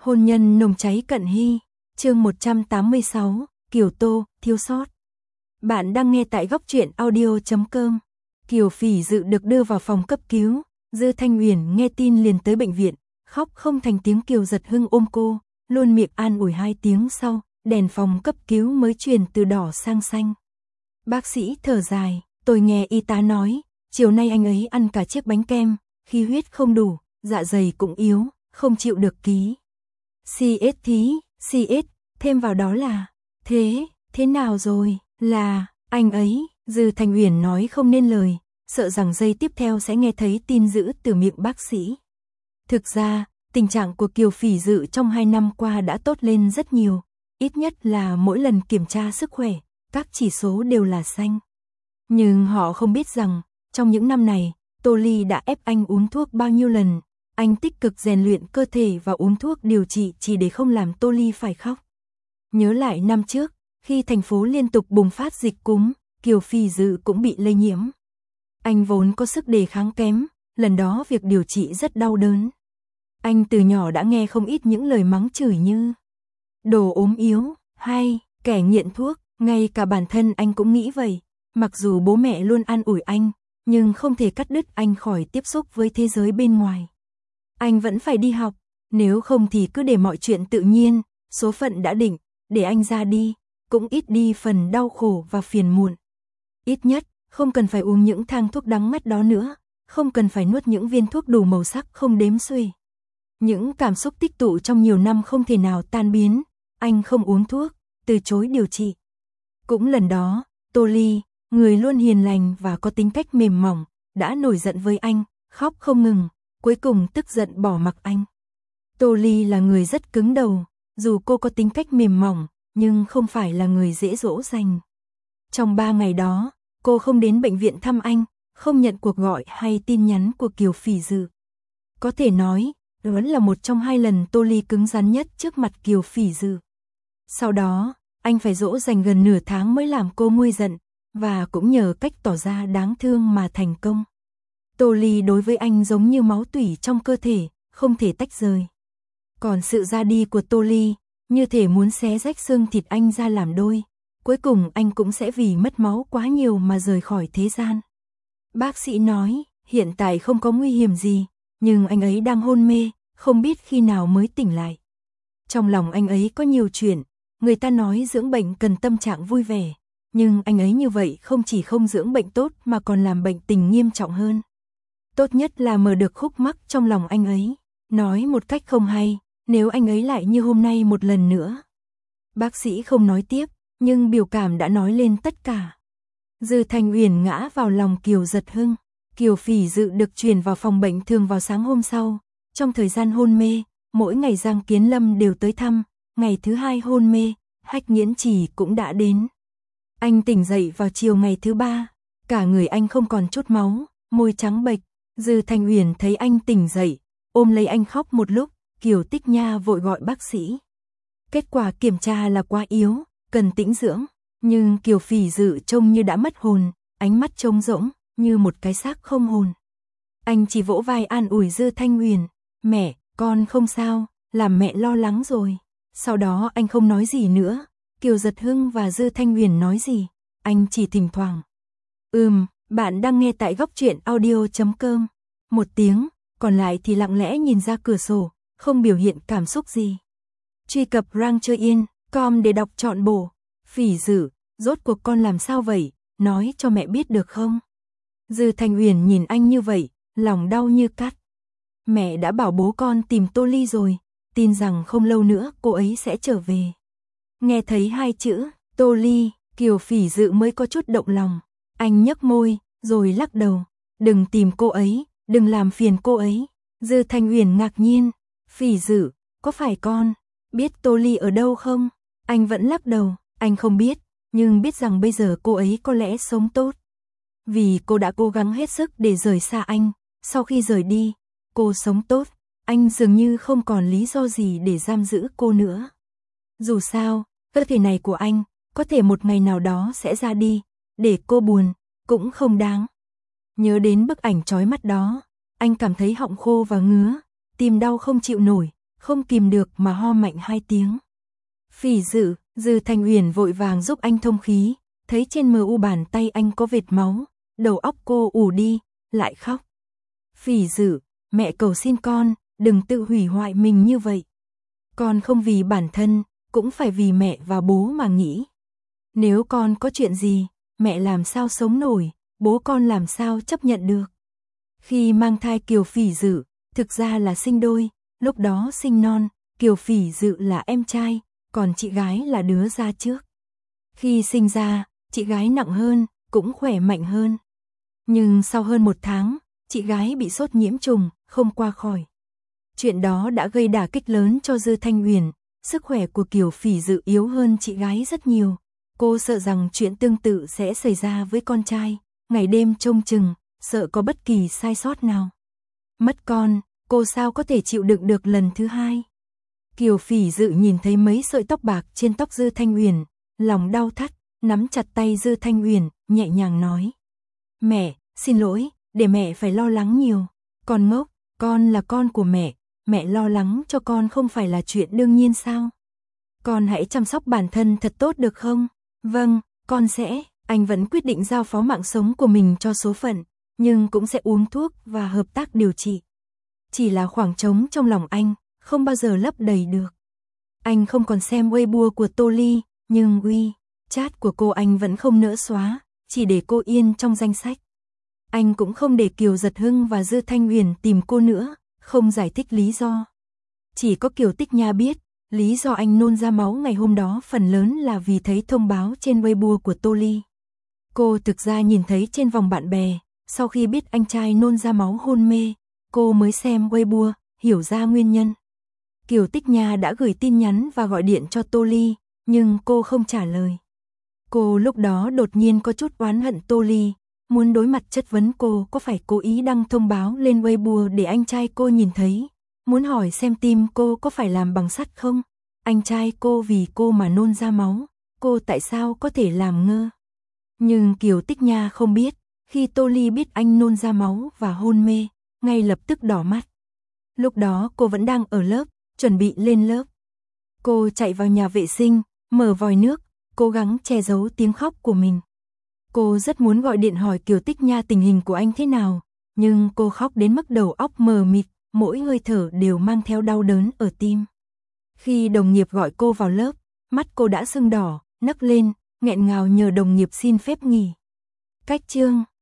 Hôn nhân nồng cháy cận hy, chương 186, Kiều Tô, thiếu sót. Bạn đang nghe tại góc truyện audio.com. Kiều Phỉ Dự được đưa vào phòng cấp cứu, Dư Thanh Uyển nghe tin liền tới bệnh viện, khóc không thành tiếng. Kiều Giật Hưng ôm cô, luôn miệng an ủi. 2 tiếng sau, đèn phòng cấp cứu mới chuyển từ đỏ sang xanh. Bác sĩ thở dài, tôi nghe y tá nói, chiều nay anh ấy ăn cả chiếc bánh kem, khí huyết không đủ, dạ dày cũng yếu, không chịu được ký. CS, thêm vào đó là, thế nào rồi, là, anh ấy, Dư Thanh Uyển nói không nên lời, sợ rằng giây tiếp theo sẽ nghe thấy tin dữ từ miệng bác sĩ. Thực ra, tình trạng của Kiều Phỉ Dự trong 2 năm qua đã tốt lên rất nhiều, ít nhất là mỗi lần kiểm tra sức khỏe, các chỉ số đều là xanh. Nhưng họ không biết rằng, trong những năm này, Tô Ly đã ép anh uống thuốc bao nhiêu lần. Anh tích cực rèn luyện cơ thể và uống thuốc điều trị chỉ để không làm Tô Ly phải khóc. Nhớ lại năm trước, khi thành phố liên tục bùng phát dịch cúm, Kiều Phỉ Dự cũng bị lây nhiễm. Anh vốn có sức đề kháng kém, lần đó việc điều trị rất đau đớn. Anh từ nhỏ đã nghe không ít những lời mắng chửi như đồ ốm yếu, hay kẻ nghiện thuốc, ngay cả bản thân anh cũng nghĩ vậy. Mặc dù bố mẹ luôn an ủi anh, nhưng không thể cắt đứt anh khỏi tiếp xúc với thế giới bên ngoài. Anh vẫn phải đi học, nếu không thì cứ để mọi chuyện tự nhiên, số phận đã định, để anh ra đi, cũng ít đi phần đau khổ và phiền muộn. Ít nhất, không cần phải uống những thang thuốc đắng ngắt đó nữa, không cần phải nuốt những viên thuốc đủ màu sắc không đếm xuể. Những cảm xúc tích tụ trong nhiều năm không thể nào tan biến, anh không uống thuốc, từ chối điều trị. Cũng lần đó, Tô Ly, người luôn hiền lành và có tính cách mềm mỏng, đã nổi giận với anh, khóc không ngừng, cuối cùng tức giận bỏ mặc anh. Tô Ly là người rất cứng đầu, dù cô có tính cách mềm mỏng, nhưng không phải là người dễ dỗ dành. Trong 3 ngày đó, cô không đến bệnh viện thăm anh, không nhận cuộc gọi hay tin nhắn của Kiều Phỉ Dự. Có thể nói, đó là một trong 2 lần Tô Ly cứng rắn nhất trước mặt Kiều Phỉ Dự. Sau đó, anh phải dỗ dành gần nửa tháng mới làm cô nguôi giận, và cũng nhờ cách tỏ ra đáng thương mà thành công. Tô Ly đối với anh giống như máu tủy trong cơ thể, không thể tách rời. Còn sự ra đi của Tô Ly, như thể muốn xé rách xương thịt anh ra làm đôi. Cuối cùng anh cũng sẽ vì mất máu quá nhiều mà rời khỏi thế gian. Bác sĩ nói, hiện tại không có nguy hiểm gì, nhưng anh ấy đang hôn mê, không biết khi nào mới tỉnh lại. Trong lòng anh ấy có nhiều chuyện, người ta nói dưỡng bệnh cần tâm trạng vui vẻ, nhưng anh ấy như vậy không chỉ không dưỡng bệnh tốt mà còn làm bệnh tình nghiêm trọng hơn. Tốt nhất là mở được khúc mắc trong lòng anh ấy, nói một cách không hay, nếu anh ấy lại như hôm nay một lần nữa. Bác sĩ không nói tiếp, nhưng biểu cảm đã nói lên tất cả. Dư Thanh Uyển ngã vào lòng Kiều Giật Hưng. Kiều Phỉ Dự được chuyển vào phòng bệnh thường vào sáng hôm sau. Trong thời gian hôn mê, mỗi ngày Giang Kiến Lâm đều tới thăm. Ngày thứ 2 hôn mê, Hách Nghiễn Trì cũng đã đến. Anh tỉnh dậy vào chiều ngày thứ 3, cả người anh không còn chút máu, môi trắng bệch. Dư Thanh Uyển thấy anh tỉnh dậy, ôm lấy anh khóc một lúc. Kiều Tích Nha vội gọi bác sĩ. Kết quả kiểm tra là quá yếu, cần tĩnh dưỡng, nhưng Kiều Phỉ Dự trông như đã mất hồn, ánh mắt trống rỗng, như một cái xác không hồn. Anh chỉ vỗ vai an ủi Dư Thanh Uyển, mẹ, con không sao, làm mẹ lo lắng rồi. Sau đó anh không nói gì nữa, Kiều Giật Hưng và Dư Thanh Uyển nói gì, anh chỉ thỉnh thoảng. Bạn đang nghe tại góc truyện audio.com. Một tiếng, còn lại thì lặng lẽ nhìn ra cửa sổ, không biểu hiện cảm xúc gì. Truy cập rangchoin.com để đọc trọn bộ. Phỉ Dự, rốt cuộc con làm sao vậy, nói cho mẹ biết được không? Dư Thanh Uyển nhìn anh như vậy, lòng đau như cắt. Mẹ đã bảo bố con tìm Tô Ly rồi, tin rằng không lâu nữa cô ấy sẽ trở về. Nghe thấy 2 chữ, Tô Ly, Kiều Phỉ Dự mới có chút động lòng. Anh nhếch môi, rồi lắc đầu. Đừng tìm cô ấy, đừng làm phiền cô ấy. Dư Thanh Uyển ngạc nhiên. Phỉ Dự, có phải con biết Tô Ly ở đâu không? Anh vẫn lắc đầu, anh không biết, nhưng biết rằng bây giờ cô ấy có lẽ sống tốt. Vì cô đã cố gắng hết sức để rời xa anh, sau khi rời đi, cô sống tốt, anh dường như không còn lý do gì để giam giữ cô nữa. Dù sao, cơ thể này của anh, có thể một ngày nào đó sẽ ra đi, để cô buồn, cũng không đáng. Nhớ đến bức ảnh chói mắt đó, anh cảm thấy họng khô và ngứa, tim đau không chịu nổi, không kìm được mà ho mạnh 2 tiếng. Phỉ Dự, Dư Thanh Uyển vội vàng giúp anh thông khí, thấy trên MU bàn tay anh có vệt máu, đầu óc cô ù đi, lại khóc. Phỉ Dự, mẹ cầu xin con, đừng tự hủy hoại mình như vậy. Con không vì bản thân, cũng phải vì mẹ và bố mà nghĩ. Nếu con có chuyện gì, mẹ làm sao sống nổi, bố con làm sao chấp nhận được. Khi mang thai Kiều Phỉ Dự, thực ra là sinh đôi, lúc đó sinh non, Kiều Phỉ Dự là em trai, còn chị gái là đứa ra trước. Khi sinh ra, chị gái nặng hơn, cũng khỏe mạnh hơn. Nhưng sau hơn 1 tháng, chị gái bị sốt nhiễm trùng, không qua khỏi. Chuyện đó đã gây đả kích lớn cho Dư Thanh Uyển, sức khỏe của Kiều Phỉ Dự yếu hơn chị gái rất nhiều. Cô sợ rằng chuyện tương tự sẽ xảy ra với con trai, ngày đêm trông chừng, sợ có bất kỳ sai sót nào. Mất con, cô sao có thể chịu đựng được lần thứ 2. Kiều Phỉ Dự nhìn thấy mấy sợi tóc bạc trên tóc Dư Thanh Uyển, lòng đau thắt, nắm chặt tay Dư Thanh Uyển, nhẹ nhàng nói. Mẹ, xin lỗi, để mẹ phải lo lắng nhiều. Con ngốc, con là con của mẹ lo lắng cho con không phải là chuyện đương nhiên sao? Con hãy chăm sóc bản thân thật tốt được không? Vâng, con sẽ. Anh vẫn quyết định giao phó mạng sống của mình cho số phận, nhưng cũng sẽ uống thuốc và hợp tác điều trị. Chỉ là khoảng trống trong lòng anh, không bao giờ lấp đầy được. Anh không còn xem Weibo của Tô Ly, nhưng chat của cô anh vẫn không nỡ xóa, chỉ để cô yên trong danh sách. Anh cũng không để Kiều Giật Hưng và Dư Thanh Uyển tìm cô nữa, không giải thích lý do. Chỉ có Kiều Tích Nha biết, lý do anh nôn ra máu ngày hôm đó phần lớn là vì thấy thông báo trên Weibo của Tô Ly. Cô thực ra nhìn thấy trên vòng bạn bè, sau khi biết anh trai nôn ra máu hôn mê, cô mới xem Weibo, hiểu ra nguyên nhân. Kiều Tích Nha đã gửi tin nhắn và gọi điện cho Tô Ly, nhưng cô không trả lời. Cô lúc đó đột nhiên có chút oán hận Tô Ly, muốn đối mặt chất vấn cô có phải cố ý đăng thông báo lên Weibo để anh trai cô nhìn thấy, muốn hỏi xem tim cô có phải làm bằng sắt không, anh trai cô vì cô mà nôn ra máu, cô tại sao có thể làm ngơ. Nhưng Kiều Tích Nha không biết, khi Tô Ly biết anh nôn ra máu và hôn mê, ngay lập tức đỏ mắt. Lúc đó cô vẫn đang ở lớp, chuẩn bị lên lớp. Cô chạy vào nhà vệ sinh, mở vòi nước, cố gắng che giấu tiếng khóc của mình. Cô rất muốn gọi điện hỏi Kiều Tích Nha tình hình của anh thế nào, nhưng cô khóc đến mức đầu óc mờ mịt, mỗi hơi thở đều mang theo đau đớn ở tim. Khi đồng nghiệp gọi cô vào lớp, mắt cô đã sưng đỏ, nấc lên, nghẹn ngào nhờ đồng nghiệp xin phép nghỉ. Cách chương